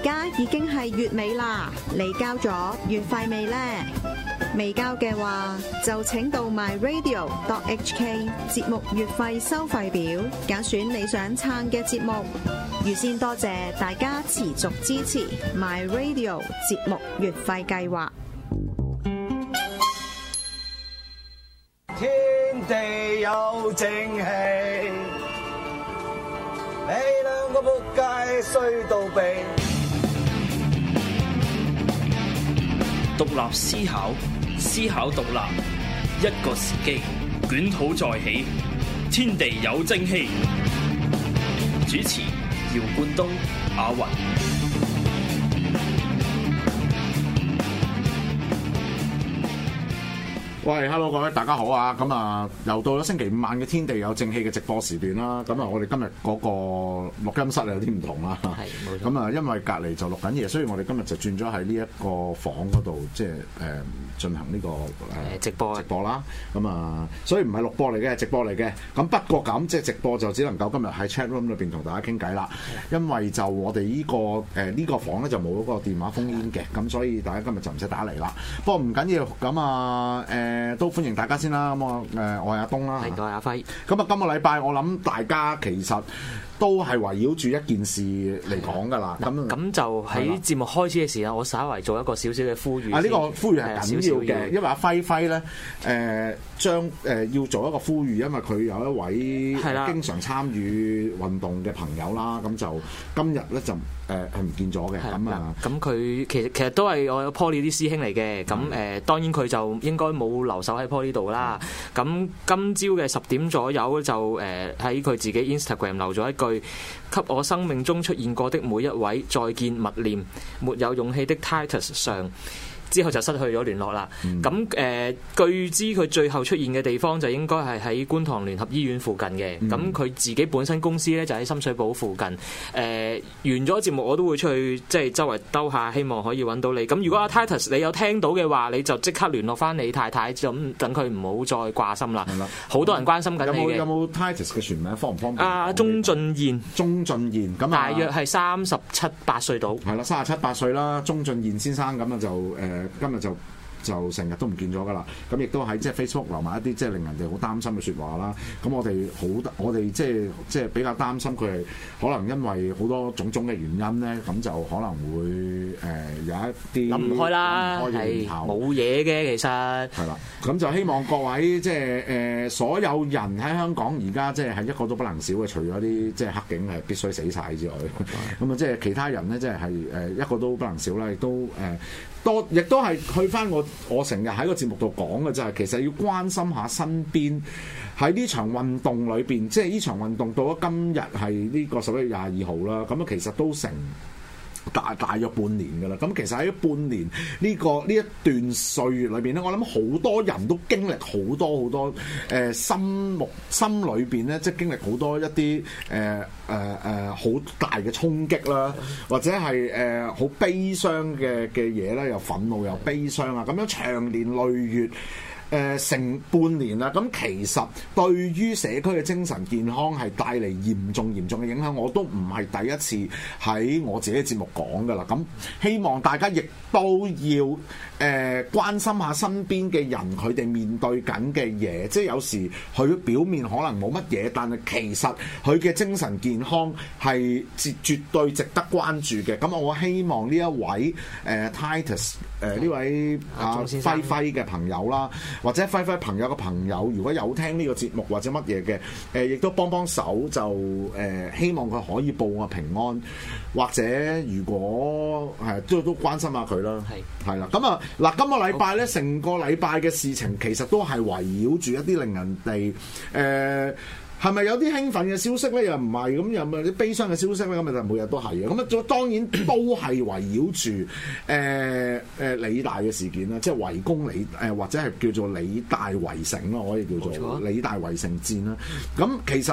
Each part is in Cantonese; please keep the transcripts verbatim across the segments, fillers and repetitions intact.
家已經係月尾啦，你交咗月費未呢？未交嘅話，就請到 my radio dot h k 節目月費收費表，揀選你想撐嘅節目。預先多謝大家持續支持 my radio 節目月費計劃。 天地有正氣，你兩個仆街衰到痹。 獨立思考，思考獨立，一個時機，捲土再起，天地有正氣。主持：姚冠東、阿雲。 喂 ，hello 各位大家好啊！咁啊，又到咗星期五晚嘅天地有正氣嘅直播時段啦。咁啊，我哋今日嗰個錄音室有啲唔同啦。係，冇錯。咁啊，因為隔離就錄緊嘢，所以我哋今日就轉咗喺呢一個房嗰度，即係誒進行呢個誒直播直播啦。咁啊，所以唔係錄播嚟嘅，係直播嚟嘅。咁不過咁即係直播就只能夠今日喺 chat room 裏邊同大家傾偈啦。因為就我哋呢、呢個誒呢、呃呢個房咧就冇嗰個電話封煙嘅，咁所以大家今日就唔使打嚟啦。不過唔緊要，咁啊誒。呃誒都歡迎大家先啦，咁我誒我係阿東啦，係我係阿輝。咁啊，今個禮拜我諗大家其實都係圍繞住一件事嚟講㗎啦。咁咁就喺節目開始嘅時候，我稍為做一個少少嘅呼籲。 啊，呢、呢個呼籲係緊要嘅，因為阿輝輝咧誒將誒要做一個呼籲，因為佢有一位經常參與運動嘅朋友啦，咁就今日咧就。誒係唔見咗嘅，咁啊， 咁佢其實其實都係我 Poly 啲師兄嚟嘅，咁誒、呃、當然佢就應該冇留守喺 Poly 度啦。咁、嗯、今朝嘅十點左右就誒喺佢自己 Instagram 留咗一句：給我生命中出現過的每一位，再見勿念，沒有勇氣的 Titus 上。之後就失去咗聯絡啦。咁誒、嗯呃，據知佢最後出現嘅地方就應該係喺觀塘聯合醫院附近嘅。咁佢、嗯、自己本身公司咧就喺深水埗附近。誒、呃，完咗節目我都會出去即係周圍兜下，希望可以揾到你。咁如果阿 Titus 你有聽到嘅話，你就即刻聯絡翻你太太，咁等佢唔好再掛心啦。好多人關心緊你嘅。 有冇有冇 Titus 嘅全名方唔方便？ 啊，鍾俊彥。鍾俊彥咁啊， 大約係三十七八歲到。 係啦，三十七八歲啦，鍾俊彥先生咁啊就誒。呃今日就就成日都唔見咗㗎啦，咁亦都喺即係 Facebook 留埋一啲即係令人哋好擔心嘅説話啦。咁我哋好，我哋即係即係比較擔心佢係可能因為好多種種嘅原因咧，咁就可能會誒、呃、有一啲諗唔開啦， 係冇嘢嘅其實係啦。咁就希望各位即係誒所有人喺香港而家即係係一個都不能少嘅，除咗啲即係黑警係必須死晒之外，咁啊即係其他人咧即係係誒一個都不能少啦，亦都誒。呃多亦都係去翻我我成日喺個節目度講嘅就係，其實要關心下身邊喺呢場運動裏邊，即係呢場運動到咗今日係呢個十一月廿二號啦，咁啊其實都成大大約半年㗎啦。咁其實喺半年呢、這個呢一段歲月裏邊咧，我諗好多人都經歷好多好多誒、呃、心目心裏邊咧，即係經歷好多一啲誒誒誒好大嘅衝擊啦，或者係誒好悲傷嘅嘅嘢咧，又憤怒又悲傷啊，咁樣長年累月。誒、呃、成半年啦，咁其實對於社區嘅精神健康係帶嚟嚴重嚴重嘅影響，我都唔係第一次喺我自己嘅節目講㗎啦。咁希望大家亦都要誒、呃、關心下身邊嘅人，佢哋面對緊嘅嘢，即係有時佢表面可能冇乜嘢，但係其實佢嘅精神健康係絕絕對值得關注嘅。咁我希望呢一位誒、呃、Titus 誒、呃、呢位啊輝輝嘅朋友啦。或者輝輝朋友嘅朋友，如果有聽呢個節目或者乜嘢嘅，誒、呃、亦都幫幫手，就誒、呃、希望佢可以報個平安，或者如果係都都關心下佢啦，係係啦。咁啊嗱，今個禮拜咧，成個禮拜嘅事情其實都係圍繞住一啲令人哋誒。呃係咪有啲興奮嘅消息咧？又唔係咁，有冇啲悲傷嘅消息咧？咁咪就每日都係嘅。咁啊，當然都係圍繞住誒誒理大嘅事件啦，即係圍攻理誒、呃，或者係叫做理大圍城咯，可以叫做理大圍城戰啦。咁其實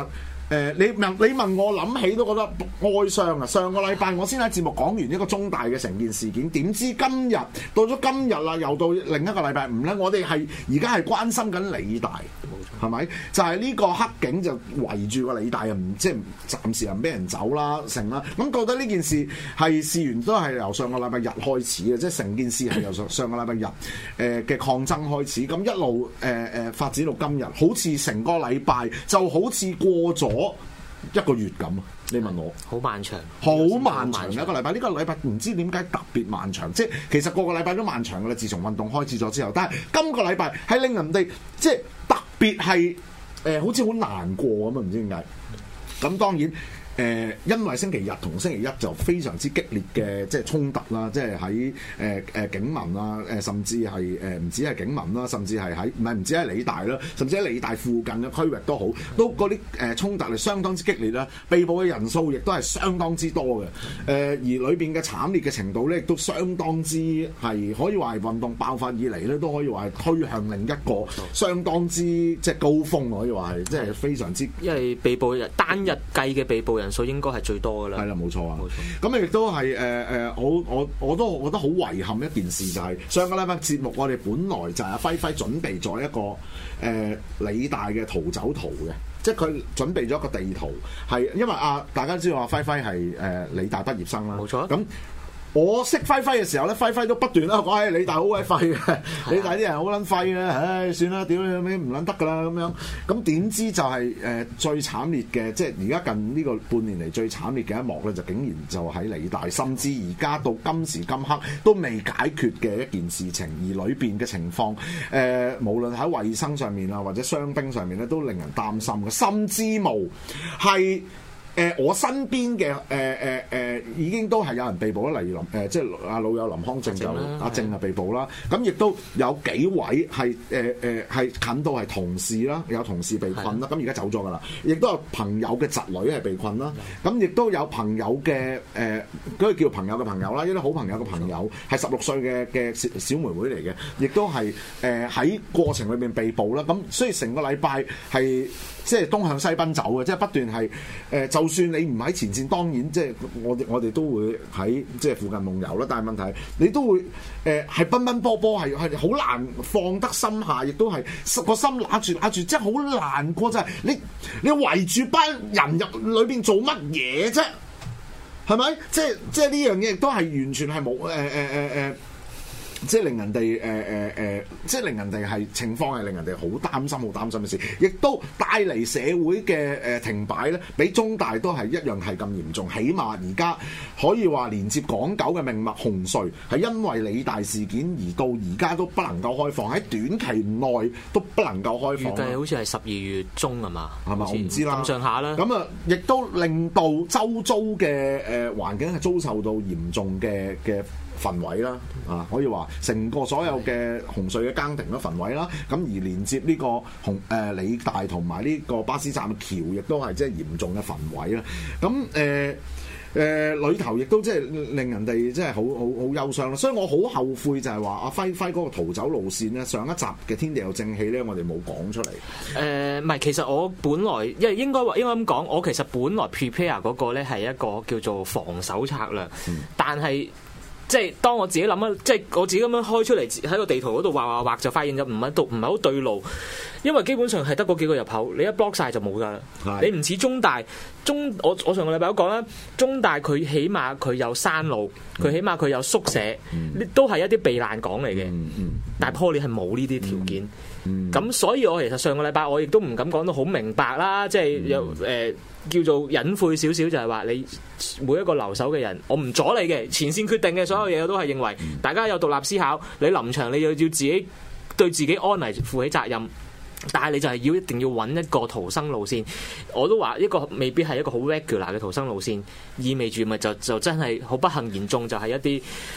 誒，你問你問我諗起都覺得哀傷啊！上個禮拜我先喺節目講完一個中大嘅成件事件，點知今日到咗今日啦，又到另一個禮拜五咧，我哋係而家係關心緊理大，係咪？就係、是、呢個黑警就圍住個理大，又唔即係暫時又唔俾人走啦，成啦。咁覺得呢件事係事源都係由上個禮拜日開始嘅，即係成件事係由上上個禮拜日誒嘅抗爭開始，咁一路誒誒、呃、發展到今日，好似成個禮拜就好似過咗一個月咁啊！你問我， 好漫長， 好漫長嘅一個禮拜。呢個禮拜唔知點解特別漫長，即係其實個個禮拜都漫長㗎啦。自從運動開始咗之後，但係今個禮拜係令人哋即係特別係誒、呃，好似好難過咁啊！唔知點解。咁當然。誒、呃，因為星期日同星期一就非常之激烈嘅即係衝突啦，即係喺誒誒警民啊，誒、呃、甚至係誒唔止係警民啦，甚至係喺唔係唔止係理大啦，甚至喺理大附近嘅區域都好，都嗰啲誒衝突係相當之激烈啦，被捕嘅人數亦都係相當之多嘅，誒、呃、而裏邊嘅慘烈嘅程度咧，亦都相當之係可以話係運動爆發以嚟咧，都可以話係推向另一個相當之即係高峰，可以話係即係非常之， 因為被捕人單日計嘅被捕人數應該係最多㗎啦。 係啦，冇錯啊。咁亦都係誒誒，我我我都覺得好遺憾一件事，就係上個禮拜節目，我哋本來就係阿輝輝準備咗一個誒、呃、理大嘅逃走圖嘅，即係佢準備咗一個地圖，係因為啊大家知道阿輝輝係誒理大畢業生啦， 冇錯。 咁我識輝輝嘅時候咧，輝輝都不斷啦講起理大好鬼廢嘅，理大啲人好撚廢嘅，唉算啦，屌你咩唔撚得㗎啦咁樣。咁點知就係、是、誒、呃、最慘烈嘅，即係而家近呢個半年嚟最慘烈嘅一幕咧，就竟然就喺理大，甚至而家到今時今刻都未解決嘅一件事情，而裏邊嘅情況誒、呃，無論喺衞生上面啊，或者傷兵上面咧，都令人擔心嘅，甚至無係。誒、呃、我身邊嘅誒誒誒已經都係有人被捕啦，例如林誒、呃、即係阿老友林康正就阿正啊被捕啦，咁亦都有幾位係誒誒係近到係同事啦，有同事被困啦，咁而家走咗噶啦，亦都有朋友嘅侄女係被困啦，咁亦都有朋友嘅誒嗰個叫朋友嘅朋友啦，一啲好朋友嘅朋友係十六歲嘅嘅小小妹妹嚟嘅，亦都係誒喺過程裏邊被捕啦，咁所以成個禮拜係。即係東向西奔走嘅，即係不斷係誒、呃，就算你唔喺前線，當然即係我哋我哋都會喺即係附近夢遊啦。但係問題你都會誒係、呃、奔奔波波，係係好難放得心下，亦都係個心揦住揦住，即係好難過。就係你你圍住班人入裏邊做乜嘢啫？係咪？即係即係呢樣嘢亦都係完全係冇誒誒誒誒。呃呃呃即係令人哋誒誒誒，即係令人哋係情況係令人哋好擔心、好擔心嘅事，亦都帶嚟社會嘅誒、呃、停擺咧，比中大都係一樣係咁嚴重。起碼而家可以話連接港九嘅命脈紅隧係因為理大事件而到而家都不能夠開放，喺短期內都不能夠開放。預計好似係十二月中啊嘛， 係嘛？我唔知啦， 咁上下啦。咁啊，亦都令到周遭嘅誒環境係遭受到嚴重嘅嘅。焚毀啦，啊可以話成個所有嘅紅隧嘅更亭都焚毀啦，咁而連接呢個紅誒、呃、理大同埋呢個巴士站嘅橋，亦都係即係嚴重嘅焚毀啦。咁誒誒裏頭亦都即係令人哋即係好好好憂傷啦。所以我好後悔就係話阿輝輝嗰個逃走路線咧，上一集嘅天地有正氣咧，我哋冇講出嚟。 誒唔係，其實我本來因為應該話應該咁講，我其實本來 prepare 嗰個咧係一個叫做防守策略，嗯、但係。即係當我自己諗啊，即係我自己咁樣開出嚟喺個地圖嗰度畫畫畫，就發現咗唔喺度，唔係好對路，因為基本上係得嗰幾個入口，你一 block 晒就冇㗎啦。你唔似中大，中我我上個禮拜都講啦，中大佢起碼佢有山路，佢起碼佢有宿舍，嗯、都係一啲避難港嚟嘅。嗯嗯、但係 Poly 係冇呢啲條件。咁、嗯、所以我其實上個禮拜我亦都唔敢講到好明白啦，即係有誒叫做隱晦少少，就係話你每一個留守嘅人，我唔阻你嘅前線決定嘅所有嘢，我都係認為大家有獨立思考。你臨場你要要自己對自己安危負起責任，但係你就係要一定要揾一個逃生路線。我都話一個未必係一個好 regular 嘅逃生路線，意味住咪就就真係好不幸言中，就係一啲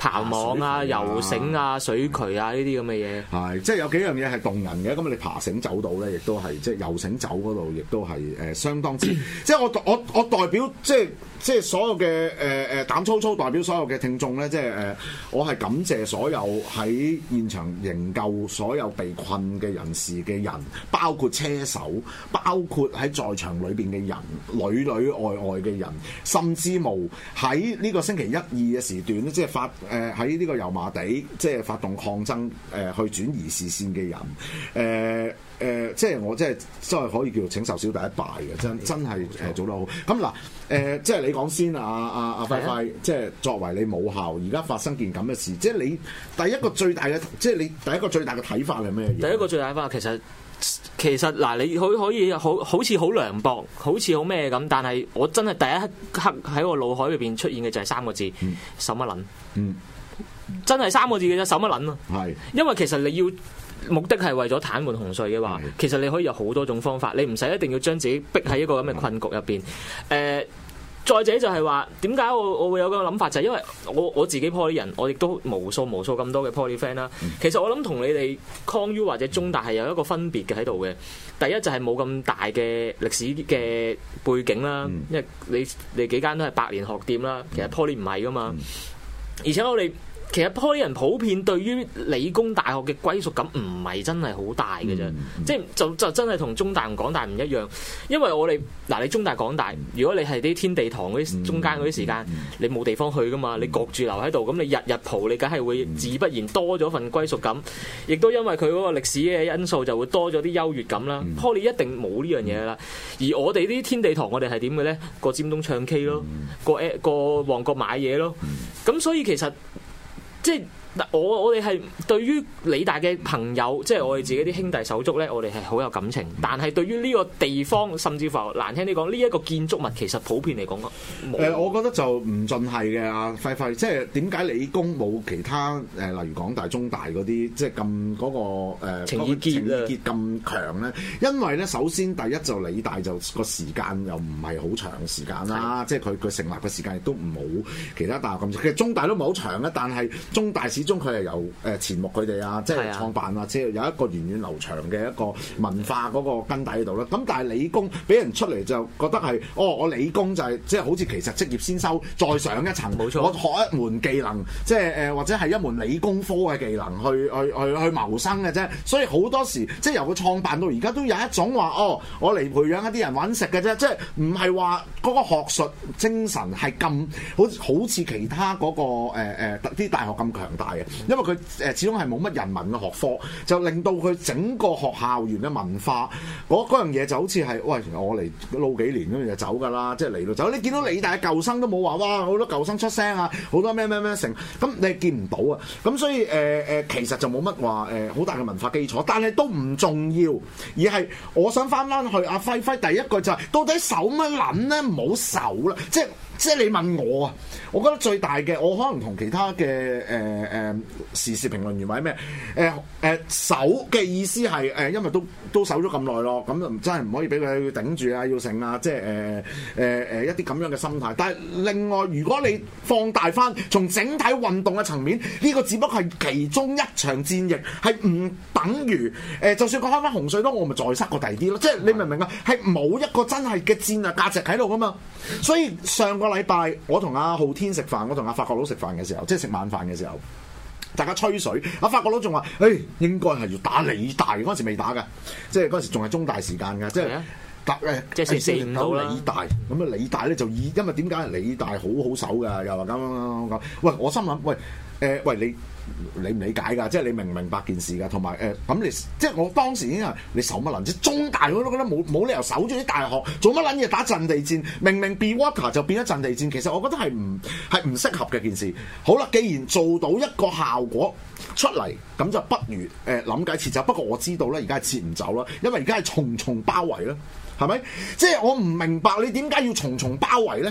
爬網啊、游繩啊、水渠啊呢啲咁嘅嘢。 係，即係有幾樣嘢係動人嘅。咁你爬繩走到咧，亦都係即係游繩走嗰度，亦都係誒相當之。即係我我我代表即係即係所有嘅誒誒膽粗粗代表所有嘅聽眾咧，即係誒、呃、我係感謝所有喺現場營救所有被困嘅人士嘅人，包括車手，包括喺在，在場裏邊嘅人，裏裏外外嘅人，甚至無喺呢個星期一二嘅時段咧，即係發誒喺呢個油麻地即係發動抗爭誒、呃、去轉移視線嘅人，誒、呃、誒、呃、即係我即係真係可以叫做請受小弟一拜嘅，真真係誒做得好。咁嗱誒，即係你講先啊啊啊輝輝，即係作為你母校，而家發生件咁嘅事，即係你第一個最大嘅，即係你第一個最大嘅睇法係咩嘢？第一個最大嘅睇法其實。其實嗱，你可可以好好似好涼薄，好似好咩咁，但係我真係第一刻喺我腦海裏邊出現嘅就係三個字：手乜撚？嗯，真係三個字嘅啫，手乜撚啊？係，因為其實你要目的係為咗癱瘓紅隧嘅話，其實你可以有好多種方法，你唔使一定要將自己逼喺一個咁嘅困局入邊，誒、呃。再者就係話點解我我會有個諗法，就係因為我我自己 Poly 人，我亦都無數無數咁多嘅 Poly friend 啦。其實我諗同你哋 Con U 或者中大係有一個分別嘅喺度嘅。第一就係冇咁大嘅歷史嘅背景啦，因為你你幾間都係百年學店啦，其實 Poly 唔係噶嘛。而且我哋其實 Poly 人普遍對於理工大學嘅歸屬感唔係真係好大嘅啫，嗯嗯、即係就就真係同中大同港大唔一樣，因為我哋嗱你中大港大，如果你係啲天地堂嗰啲中間嗰啲時間，嗯嗯嗯、你冇地方去噶嘛，你焗住留喺度，咁你日日蒲，你梗係會自不然多咗份歸屬感，亦都因為佢嗰個歷史嘅因素就會多咗啲優越感啦。嗯、Poly 一定冇呢樣嘢啦，而我哋啲天地堂我哋係點嘅咧？過尖東唱 K 咯，過誒過旺角買嘢咯，咁所以其實。即係我我哋係對於理大嘅朋友，即係我哋自己啲兄弟手足咧，我哋係好有感情。但係對於呢個地方，甚至乎難聽啲講，呢、這、一個建築物其實普遍嚟講，誒、 呃，我覺得就唔盡係嘅。阿輝輝，即係點解理工冇其他誒、呃，例如港大、中大嗰啲，即係咁嗰個誒情意結咁強咧？因為咧，首先第一就理大就個時間又唔係好長時間啦，即係佢佢成立嘅時間亦都唔冇其他大學咁長。其實中大都唔係好長嘅，但係中大始終佢係由誒錢穆佢哋啊，即係創辦啊，即係有一個源遠流長嘅一個文化嗰個根底喺度啦。咁但係理工俾人出嚟就覺得係，哦，我理工就係即係好似其實職業先修再上一層，冇錯，我學一門技能，即係誒或者係一門理工科嘅技能去去去去謀生嘅啫。所以好多時即係由佢創辦到而家都有一種話，哦，我嚟培養一啲人揾食嘅啫，即係唔係話嗰個學術精神係咁好好似其他嗰、嗰個誒誒啲大學咁強大嘅。因為佢誒始終係冇乜人文嘅學科，就令到佢整個學校園嘅文化嗰嗰樣嘢就好似係，喂，我嚟撈幾年咁就走㗎啦，即係嚟到走。你見到理大嘅舊生都冇話，哇，好多舊生出聲啊，好多咩咩咩成，咁你係見唔到啊。咁所以誒誒、呃，其實就冇乜話誒好大嘅文化基礎，但係都唔重要，而係我想翻翻去阿輝輝第一句就係、是，到底守乜撚咧？唔好守啦，即係。即係你問我啊，我覺得最大嘅，我可能同其他嘅誒誒時事評論員或者咩誒誒守嘅意思係誒、呃，因為都都守咗咁耐咯，咁就真係唔可以俾佢頂住啊，要成啊，即係誒誒誒一啲咁樣嘅心態。但係另外，如果你放大翻從整體運動嘅層面，呢、這個只不過係其中一場戰役，係唔等於誒、呃，就算講開翻紅隧都，我咪再塞過第二啲咯。即係你明唔明啊？係冇一個真係嘅戰略價值喺度噶嘛。所以上個禮拜我同阿浩天食飯，我同阿法國佬食飯嘅時候，即係食晚飯嘅時候，大家吹水。阿法國佬仲話：誒、欸，應該係要打理大，嗰陣時未打㗎，即係嗰陣時仲係中大時間㗎，即係打誒，即係四五到理大。咁啊，理大咧就以，因為點解理大好好手㗎？又話咁樣講。喂，我心諗，喂，誒、呃，喂你。理唔理解㗎？即係你明唔明白件事㗎？同埋誒咁你即係我當時已經係你守乜撚？即係中大我都覺得冇冇理由守住啲大學做乜撚嘢打陣地戰？明明 be water 就變咗陣地戰，其實我覺得係唔係唔適合嘅件事。好啦，既然做到一個效果出嚟，咁就不如誒諗計撤走。不過我知道咧，而家係撤唔走啦，因為而家係重重包圍啦，係咪？即係我唔明白你點解要重重包圍咧？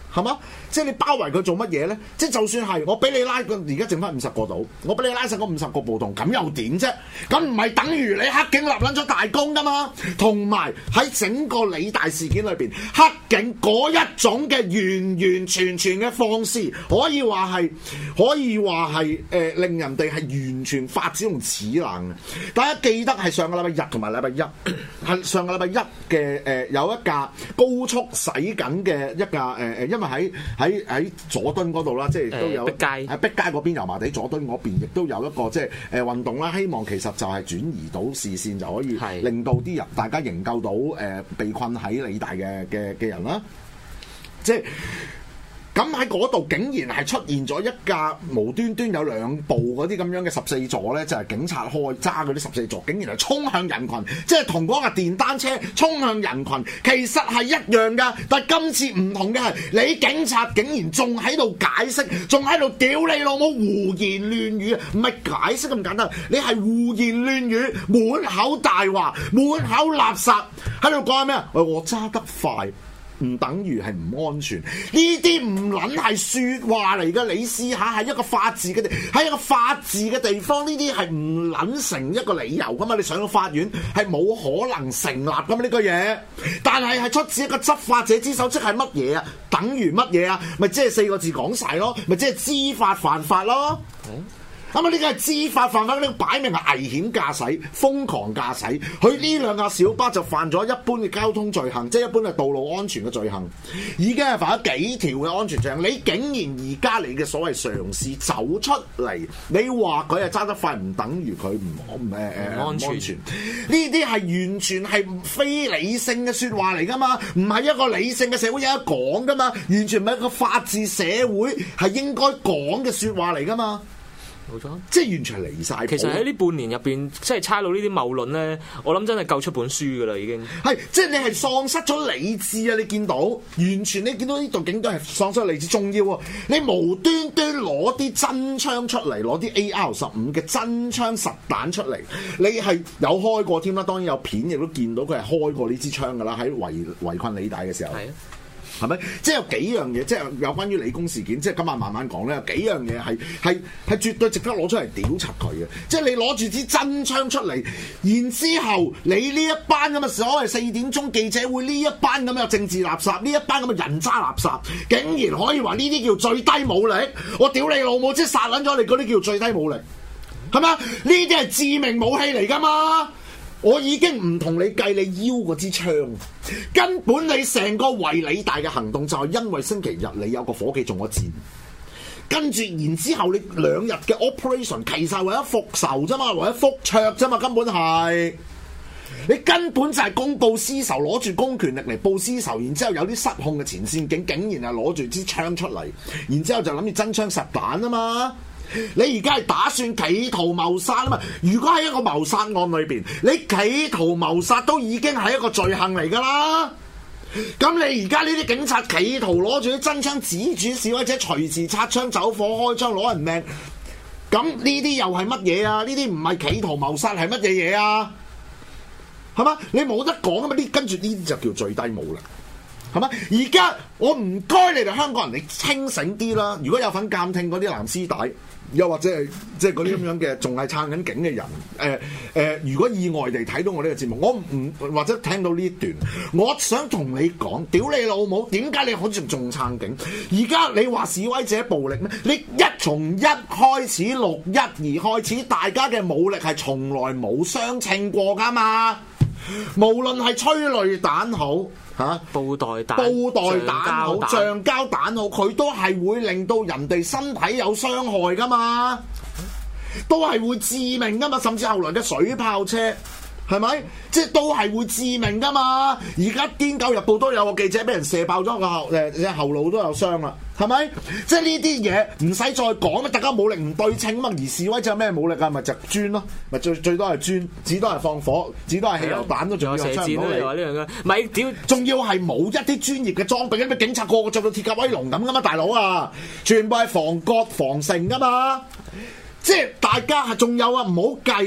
係嘛？即係你包圍佢做乜嘢咧？即係就算係我俾你拉個，而家剩翻五十個度，我俾你拉晒嗰五十個暴動，咁又點啫？咁唔係等於你黑警立撚咗大功噶嘛？同埋喺整個理大事件裏邊，黑警嗰一種嘅完完全全嘅放肆，可以話係可以話係誒令人哋係完全發指同齒冷嘅。大家記得係上個禮拜日同埋禮拜一，係上個禮拜一嘅誒、呃、有一架高速駛緊嘅一架誒誒、呃，因為喺喺喺佐敦嗰度啦，即係都有碧街喺碧街嗰邊油麻地佐敦嗰邊，亦都有一個即係誒運動啦。希望其實就係轉移到視線，就可以令到啲人大家營救到誒、呃、被困喺理大嘅嘅嘅人啦。即係咁喺嗰度，竟然係出現咗一架無端端有兩部嗰啲咁樣嘅十四座咧，就係、是、警察開揸嗰啲十四座，竟然係衝向人群，即係同嗰架電單車衝向人群，其實係一樣噶。但係今次唔同嘅係，你警察竟然仲喺度解釋，仲喺度屌你老母胡言亂語，唔係解釋咁簡單，你係胡言亂語，滿口大話，滿口垃圾，喺度講咩啊？喂，我揸得快，唔等於係唔安全，呢啲唔撚係説話嚟㗎。你試下係一個法治嘅地，喺一個法治嘅地方，呢啲係唔撚成一個理由㗎嘛。你上到法院係冇可能成立㗎嘛呢個嘢，但係係出自一個執法者之手，即係乜嘢啊？等於乜嘢啊？咪即係四個字講晒咯，咪即係知法犯法咯。嗯咁啊！呢個係知法犯法，呢個擺明係危險駕駛、瘋狂駕駛。佢呢兩架小巴就犯咗一般嘅交通罪行，即係一般嘅道路安全嘅罪行，已經係犯咗幾條嘅安全罪行。你竟然而家你嘅所謂嘗試走出嚟，你話佢係揸得快，唔等於佢唔唔誒誒安全。呢啲係完全係非理性嘅説話嚟㗎嘛，唔係一個理性嘅社會有得講㗎嘛，完全唔係一個法治社會係應該講嘅説話嚟㗎嘛。 冇錯， 即係完全離晒。 其實喺呢半年入邊，即係差佬呢啲謬論咧，我諗真係夠出本書噶啦，已經係即係你係喪失咗理智啊！你見到完全你見到呢度警隊係喪失理智，重要啊！你無端端攞啲真槍出嚟，攞啲 A R 十五嘅真槍實彈出嚟，你係有開過添啦，當然有片亦都見到佢係開過呢支槍噶啦，喺圍圍困理大嘅時候。係啊。係咪？即係有幾樣嘢，即係有關於理工事件，即係今晚慢慢講咧。有幾樣嘢係係係絕對值得攞出嚟屌柒佢嘅。即係你攞住支真槍出嚟，然之後你呢一班咁嘅所謂四點鐘記者會，呢一班咁嘅政治垃圾，呢一班咁嘅人渣垃圾，竟然可以話呢啲叫最低武力？我屌你老母！即係殺撚咗你嗰啲叫最低武力，係嘛？呢啲係致命武器嚟㗎嘛！我已經唔同你計你腰嗰支槍，根本你成個圍理大嘅行動就係因為星期日你有個伙計中咗箭，跟住然之後你兩日嘅 operation 其實係為咗復仇啫嘛，為咗復卓啫嘛，根本係你根本就係公報私仇，攞住公權力嚟報私仇，然之後有啲失控嘅前線警竟然係攞住支槍出嚟，然之後就諗住真槍實彈啊嘛！你而家係打算企圖謀殺啊嘛？如果喺一個謀殺案裏邊，你企圖謀殺都已經係一個罪行嚟㗎啦。咁你而家呢啲警察企圖攞住啲真槍指住示威者，隨時擦槍走火開槍攞人命，咁呢啲又係乜嘢啊？呢啲唔係企圖謀殺係乜嘢嘢啊？係嘛？你冇得講啊嘛！呢跟住呢啲就叫最低武力。係嘛？而家我唔該你哋香港人，你清醒啲啦！如果有份監聽嗰啲藍絲帶，又或者係即係嗰啲咁樣嘅，仲係撐緊警嘅人，誒、呃、誒、呃，如果意外地睇到我呢個節目，我唔或者聽到呢一段，我想同你講，屌你老母！點解你好似仲撐警？而家你話示威者暴力咩？你一從一開始六一二開始，大家嘅武力係從來冇相稱過㗎嘛？無論係催淚彈好。嚇！布袋彈、布袋彈好、橡膠彈好，佢都係會令到人哋身體有傷害噶嘛，都係會致命噶嘛，甚至後來嘅水炮車，係咪？即係都係會致命噶嘛。而家《癲狗日報》都有個記者俾人射爆咗個後誒後腦都有傷啦，係咪？即係呢啲嘢唔使再講啦，大家武力唔對稱嘛。而示威者有咩武力啊？咪就磚咯，咪最最多係磚，只多係放火，只多係汽油彈都仲有射箭都有呢樣嘅。咪屌，仲要係冇一啲專業嘅裝備，因為警察個個着到鐵甲威龍咁噶嘛，大佬啊，全部係防割防城噶嘛。即係大家係仲有啊，唔好計。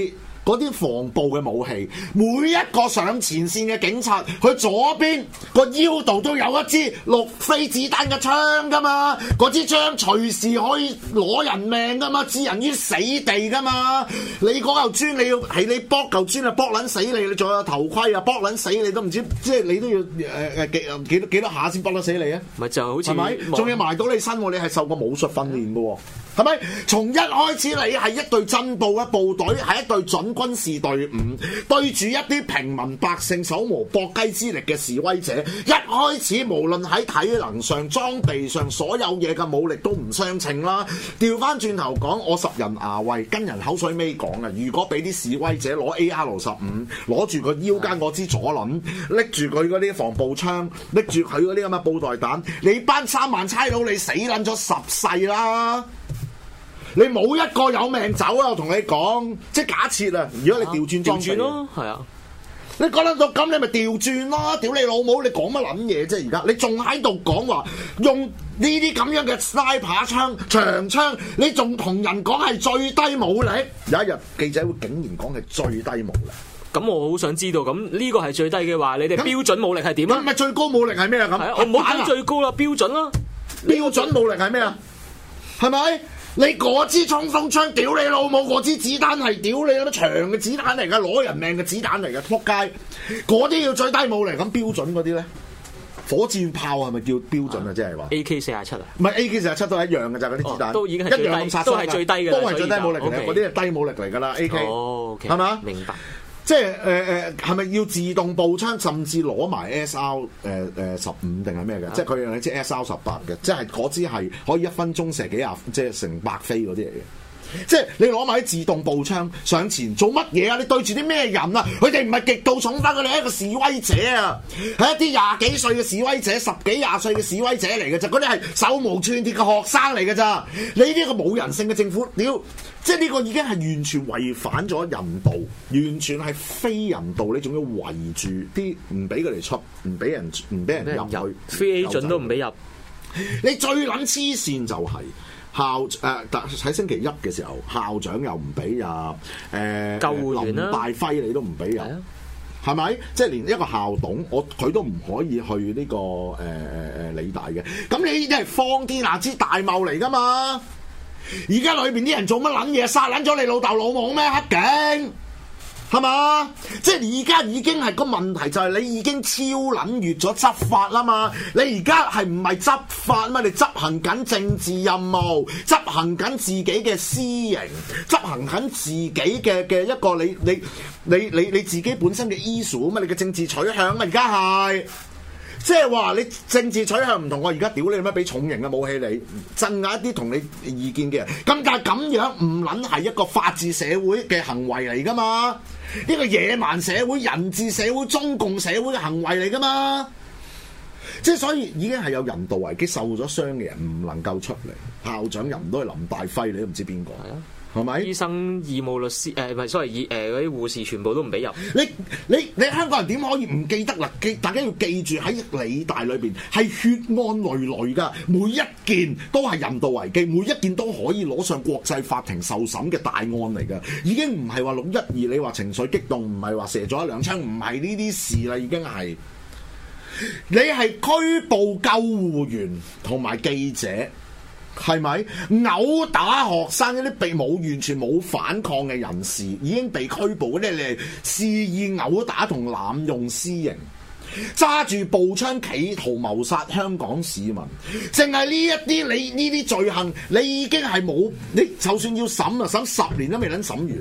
嗰啲防暴嘅武器，每一個上前線嘅警察，佢左邊個腰度都有一支六飛子彈嘅槍噶嘛，嗰支槍隨時可以攞人命噶嘛，置人於死地噶嘛。你嗰嚿磚你要係你剝嚿磚啊，剝撚死你，你仲有頭盔啊，剝撚死你都唔知，即係你都要誒誒幾幾多幾多下先剝得死你啊？ 咪就好似係咪？仲要埋到你身喎，你係受過武術訓練嘅喎。係咪？從一開始你係一隊進步嘅部隊，係一隊準軍事隊伍，對住一啲平民百姓手無搏雞之力嘅示威者，一開始無論喺體能上、裝備上，所有嘢嘅武力都唔相稱啦。調翻轉頭講，我十人牙慧，跟人口水尾講啊！如果俾啲示威者攞 A R 十五，攞住個腰間嗰支左輪，拎住佢嗰啲防暴槍，拎住佢嗰啲咁嘅布袋彈，你班三萬差佬你死撚咗十世啦！你冇一個有命走啊！我同你講，即係假設啊，如果你調轉裝備咯，係啊， 你講得到咁，你咪調轉咯！屌你老母，你講乜撚嘢啫？而家你仲喺度講話用呢啲咁樣嘅 sniper 槍、長槍，你仲同人講係最低武力？有一日記者會竟然講係最低武力， 咁我好想知道，咁呢個係最低嘅話，你哋標準武力係點啊？ 咁咪最高武力係咩啊？咁係啊，我唔好講最高啦，標準啦， 標準武力係咩啊？係咪？你嗰支衝鋒槍，屌你老母！嗰支子彈係屌你咁長嘅子彈嚟㗎，攞人命嘅子彈嚟㗎，撲街！嗰啲要最低武力，咁標準嗰啲咧，火箭炮係咪叫標準啊？即係話 A K 四十七啊？ 唔係 A K 四十七都係一樣嘅咋，嗰啲子彈、 哦、都已經係一樣咁殺傷， 都係最低嘅， 都係最低武力嚟嘅，嗰 okay 啲係低武力嚟㗎啦。A K 係嘛？ 明白。 即係誒誒，係咪要自動步槍，甚至攞埋 S R 誒誒十五定係咩嘅？即係佢用一支 S R 十八嘅，即係嗰支係可以一分鐘射幾廿，即係成百飛嗰啲嚟嘅。即係你攞埋啲自動步槍上前做乜嘢啊？你對住啲咩人啊？佢哋唔係極度重翻，佢哋係一個示威者啊，係一啲廿幾歲嘅示威者，十幾廿歲嘅示威者嚟嘅啫。嗰啲係手無寸鐵嘅學生嚟嘅咋？你呢個冇人性嘅政府，屌！即係呢個已經係完全違反咗人道，完全係非人道。你仲要圍住啲唔俾佢哋出，唔俾人唔俾人入去， 非 agent 都唔俾入。 你最撚黐線就係、是。校誒喺、呃、星期一嘅時候，校長又唔俾入，誒、呃、 救護員啦、啊， 林大輝你都唔俾入，係咪、啊？即係連一個校董，我佢都唔可以去呢、這個誒誒誒理大嘅。咁你呢啲係荒天下之大謬嚟㗎嘛？而家裏邊啲人做乜撚嘢？殺撚咗你老豆老母咩？黑警係嘛？即係而家已經係個問題，就係你已經超撚越咗執法啦嘛！你而家係唔係執法嘛？你執行緊政治任務，執行緊自己嘅私刑，執行緊自己嘅嘅一個你你你你你自己本身嘅 issue 啊嘛！你嘅政治取向啊，而家係。即係話你政治取向唔同，我而家屌你乜俾重型嘅武器你鎮壓一啲同你意見嘅人，咁但係咁樣唔撚係一個法治社會嘅行為嚟㗎嘛？呢個野蠻社會、人治社會、中共社會嘅行為嚟㗎嘛？即係所以已經係有人道危機，受咗傷嘅人唔能夠出嚟，校長又唔都係林大輝，你都唔知邊個。係咪？醫生、義務律師誒唔係，sorry，誒嗰啲護士全部都唔俾入。 你你你香港人點可以唔記得啦？記大家要記住喺理大裏邊係血案累累㗎，每一件都係人道危機，每一件都可以攞上國際法庭受審嘅大案嚟㗎。已經唔係話六一二，你話情緒激動，唔係話射咗一兩槍，唔係呢啲事啦，已經係你係拘捕救護員同埋記者。係咪毆打學生嗰啲被冇完全冇反抗嘅人士已經被拘捕嗰啲，你係肆意毆打同濫用私刑，揸住步槍企圖謀殺香港市民，淨係呢一啲你呢啲罪行，你已經係冇，你就算要審啊，審十年都未能審完。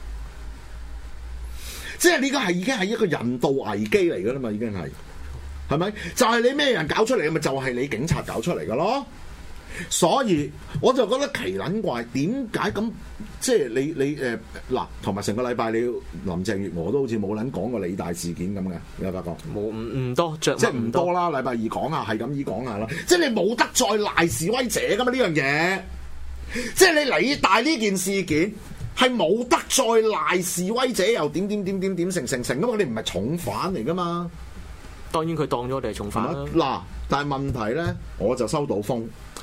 即係呢個係已經係一個人道危機嚟噶啦嘛，已經係，係咪？就係、是、你咩人搞出嚟嘅咪就係、是、你警察搞出嚟噶咯。所以我就覺得奇撚怪，點解咁？即係你你誒嗱，同埋成個禮拜你林鄭月娥都好似冇撚講過理大事件咁嘅，你有冇發覺？冇，唔唔多，即係唔多啦。禮拜二講下，係咁意講下啦。即係你冇得再賴示威者噶嘛？呢樣嘢，即係你理大呢件事件係冇得再賴示威者，又點點點點點成成成咁嘛？你唔係重犯嚟噶嘛？當然佢當咗我哋係重犯啦。嗱，但係問題咧，我就收到風，係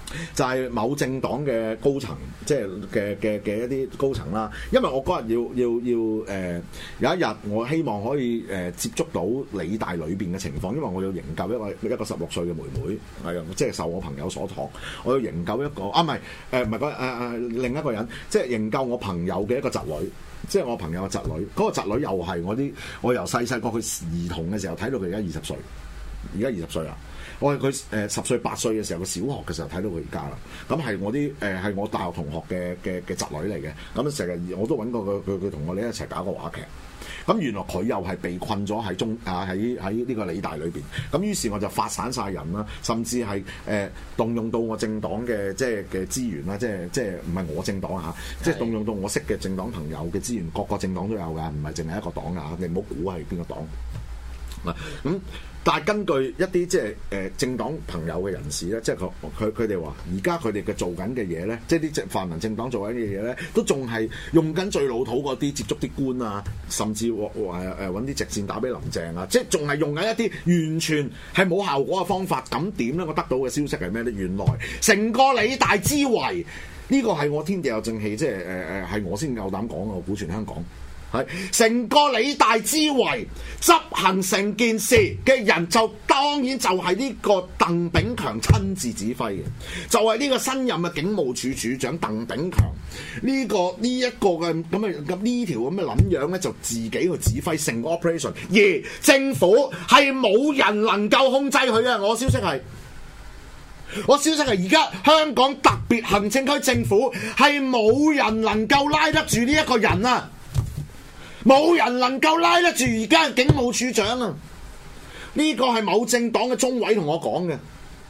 就係某政黨嘅高層，即係嘅嘅嘅一啲高層啦。因為我嗰日要要要誒、呃、有一日，我希望可以誒、呃、接觸到理大裏邊嘅情況，因為我要營救一個一個十六歲嘅妹妹，係啊，即係受我朋友所託，我要營救一個啊，唔係誒唔係嗰誒誒另一個人，即係營救我朋友嘅一個侄女，即係我朋友嘅侄女。嗰、那個侄女又係我啲，我由細細個佢兒童嘅時候睇到佢而家二十歲，而家二十歲啦。我係佢誒十歲八歲嘅時候，佢小學嘅時候睇到佢而家啦。咁係我啲誒係我大學同學嘅嘅嘅侄女嚟嘅。咁成日我都揾過佢，佢佢同我哋一齊搞個話劇。咁原來佢又係被困咗喺中啊喺喺呢個理大裏邊。咁於是我就發散晒人啦，甚至係誒、呃、動用到我政黨嘅即係嘅資源啦，即係即係唔係我政黨嚇，即係動用到我識嘅政黨朋友嘅資源，各個政黨都有㗎，唔係淨係一個黨㗎。你唔好估係邊個黨嗱咁。嗯但係根據一啲即係誒政黨朋友嘅人士咧，即係佢佢佢哋話，而家佢哋嘅做緊嘅嘢咧，即係啲即泛民政黨做緊嘅嘢咧，都仲係用緊最老土嗰啲接觸啲官啊，甚至話誒誒揾啲直線打俾林鄭啊，即係仲係用緊一啲完全係冇效果嘅方法。咁點咧？我得到嘅消息係咩咧？原來成個理大之圍，呢、這個係我天地有正氣，即係誒誒係我先夠膽講嘅，我估全香港。成個理大之圍執行成件事嘅人就當然就係呢個鄧炳強親自指揮嘅，就係、是、呢個新任嘅警務處處長鄧炳強呢、這個呢一、這個嘅咁嘅咁呢條咁嘅撚樣咧，就自己去指揮成個 operation， 而政府係冇人能夠控制佢嘅。我消息係。我消息係而家香港特別行政區政府係冇人能夠拉得住呢一個人啊！冇人能夠拉得住而家嘅警務處長啊！呢個係某政黨嘅中委同我講嘅，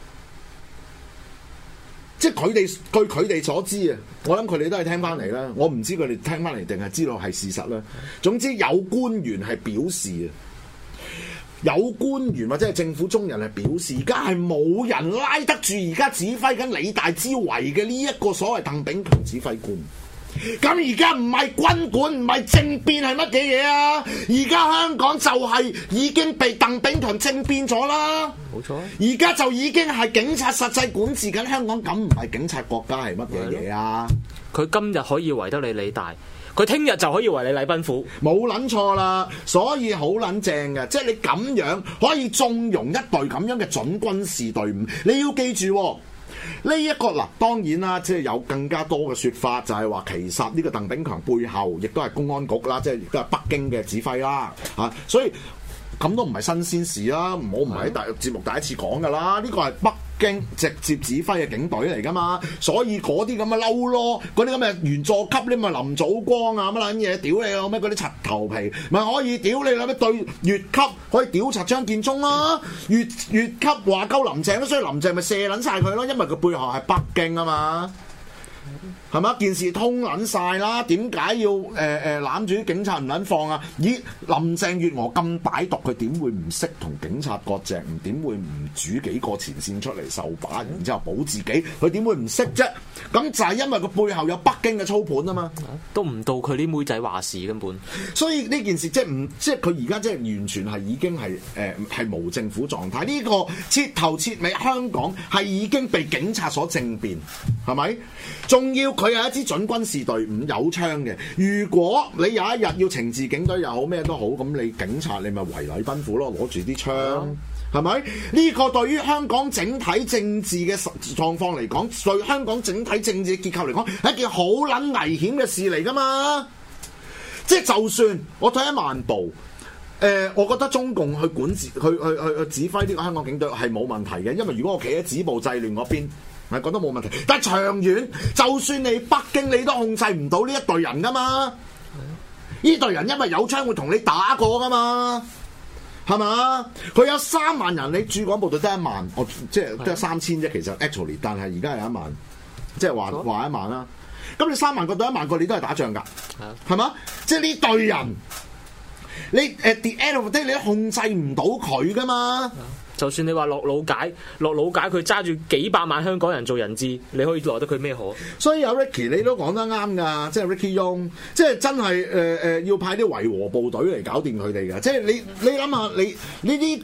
即係佢哋據佢哋所知啊，我諗佢哋都係聽翻嚟啦。我唔知佢哋聽翻嚟定係知道係事實啦。總之有官員係表示啊，有官員或者係政府中人係表示，而家係冇人拉得住而家指揮緊理大之圍嘅呢一個所謂鄧炳強指揮官。咁而家唔係軍管，唔係政變，係乜嘢嘢啊？而家香港就係已經被鄧炳強政變咗啦，冇錯。而家就已經係警察實際管治緊香港，咁唔係警察國家係乜嘢嘢啊？佢今日可以圍得你理大，佢聽日就可以圍你禮賓府，冇撚錯啦。所以好撚正嘅，即係你咁樣可以縱容一隊咁樣嘅準軍事隊伍。你要記住喎。呢、這、一個嗱，當然啦，即係有更加多嘅説法，就係、是、話其實呢個鄧炳強背後亦都係公安局啦，即係亦都係北京嘅指揮啦，嚇、啊，所以咁都唔係新鮮事啦，我唔係喺大節目第一次講噶啦，呢個係北京直接指揮嘅警隊嚟噶嘛，所以嗰啲咁嘅嬲咯，嗰啲咁嘅員佐級呢，咪林祖光啊乜撚嘢，屌你啊咩嗰啲柒頭皮，咪可以屌你啦咩對越級可以屌柒張建宗啦，越越級話鳩林鄭咯，所以林鄭咪射撚晒佢咯，因為佢背後係北京啊嘛。係嘛？件事通撚晒啦，點解要誒誒攬住啲警察唔撚放啊？咦，林鄭月娥咁歹毒，佢點會唔識同警察割席？唔點會唔煮幾個前線出嚟受把，然之後保自己？佢點會唔識啫？咁就係因為佢背後有北京嘅操盤啊嘛，都唔到佢啲妹仔話事根本。所以呢件事即係唔即係佢而家即係完全係已經係誒係無政府狀態。呢、這個徹頭徹尾香港係已經被警察所政變，係咪？仲要佢係一支準軍事隊伍，有槍嘅。如果你有一日要懲治警隊又好咩都好，咁你警察你咪圍禮賓府咯，攞住啲槍，係咪？呢、這個對於香港整體政治嘅狀況嚟講，對香港整體政治結構嚟講，係一件好撚危險嘅事嚟噶嘛。即係就算我退一萬步，誒、呃，我覺得中共去管治、去去去去指揮呢個香港警隊係冇問題嘅，因為如果我企喺止暴制亂嗰邊。係覺得冇問題，但係長遠，就算你北京你都控制唔到呢一隊人噶嘛？呢隊人因為有槍會同你打過噶嘛？係嘛？佢有三萬人，你駐港部隊得一萬，我即係得三千啫。其實 actually， 但係而家係一萬，即係話話一萬啦。咁你三萬個對一萬個，你都係打仗㗎，係嘛？即係呢隊人，你誒 the end of the day，你都控制唔到佢㗎嘛？就算你話落老解，落老解佢揸住幾百萬香港人做人質，你可以落得佢咩可？所以有 Ricky 你都講得啱㗎，即係 Ricky Yung，即係真係誒誒要派啲維和部隊嚟搞掂佢哋㗎。即係你你諗下，你你呢個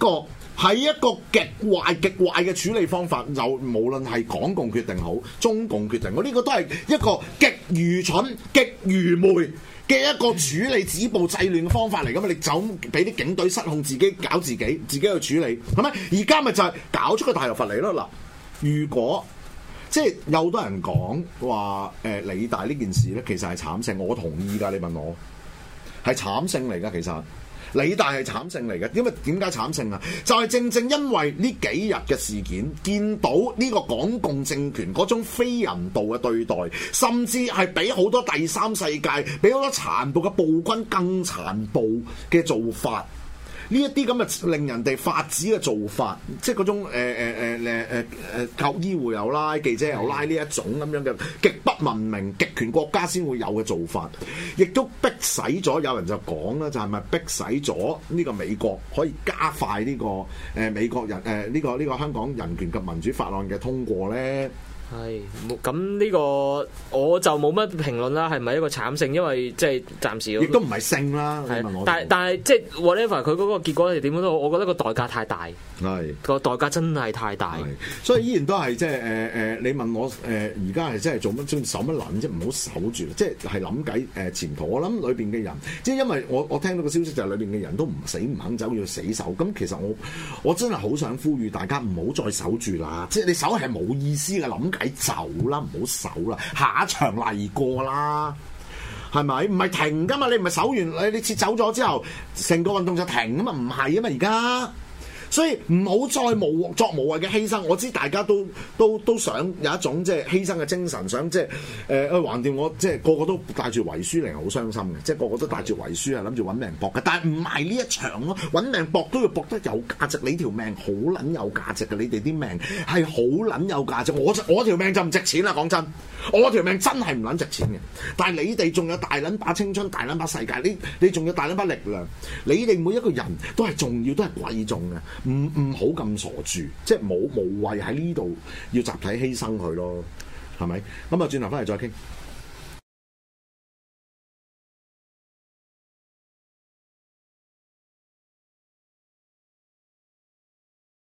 係一個極壞極壞嘅處理方法，就無論係港共決定好，中共決定好，呢個都係一個極愚蠢、極愚昧嘅一個處理止暴制亂嘅方法嚟噶嘛？你就俾啲警隊失控，自己搞自己，自己去處理，係咪？而家咪就係搞出個大頭佛嚟咯。嗱，如果即係有好多人講話誒理大呢件事咧，其實係慘勝，我同意㗎。你問我係慘勝嚟㗎，其實理大係慘勝嚟嘅，因為點解慘勝啊？就係、是、正正因為呢幾日嘅事件，見到呢個港共政權嗰種非人道嘅對待，甚至係比好多第三世界、比好多殘暴嘅暴君更殘暴嘅做法。呢一啲咁嘅令人哋發指嘅做法，即係嗰種誒誒誒誒誒誒救醫護又拉記者又拉呢一種咁樣嘅極不文明極權國家先會有嘅做法，亦都逼使咗有人就講啦，就係、是、咪逼使咗呢個美國可以加快呢、這個誒、呃、美國人誒呢、呃這個呢、這個香港人權及民主法案嘅通過咧？ 係，咁呢個我就冇乜評論啦，係咪一個慘勝？因為即係暫時，亦都唔係勝啦。 係，但係但係即係 whatever 佢嗰個結果係點樣都好，我覺得個代價太大。 係個代價真係太大。 所以依然都係即係誒誒，你問我誒而家係真係做乜？中守乜撚啫？唔好守住，即係係諗計誒前途。我諗裏邊嘅人，即係因為我我聽到個消息就係裏邊嘅人都唔死唔肯走，要死守。咁其實我我真係好想呼籲大家唔好再守住啦。即係你守係冇意思嘅，諗計走啦，唔好守啦，下一場嚟過啦，係咪？唔係停噶嘛，你唔係守完你你撤走咗之後，成個運動就停啊嘛，唔係啊嘛，而家。所以唔好再無作無謂嘅犧牲。我知大家都都都想有一種即係犧牲嘅精神，想即係誒誒橫掂我即係個個都帶住遺書嚟，好傷心嘅。即係個個都帶住遺書係諗住揾命搏嘅，但係唔係呢一場咯。揾命搏都要搏得有價值。你條命好撚有價值嘅，你哋啲命係好撚有價值。我我條命就唔值錢啦，講真，我條命真係唔撚值錢嘅。但係你哋仲有大撚把青春，大撚把世界，你你仲有大撚把力量，你哋每一個人都係重要，都係貴重嘅。唔唔好咁傻住，即係冇無謂喺呢度要集體犧牲佢咯，係咪？咁啊，轉頭翻嚟再傾。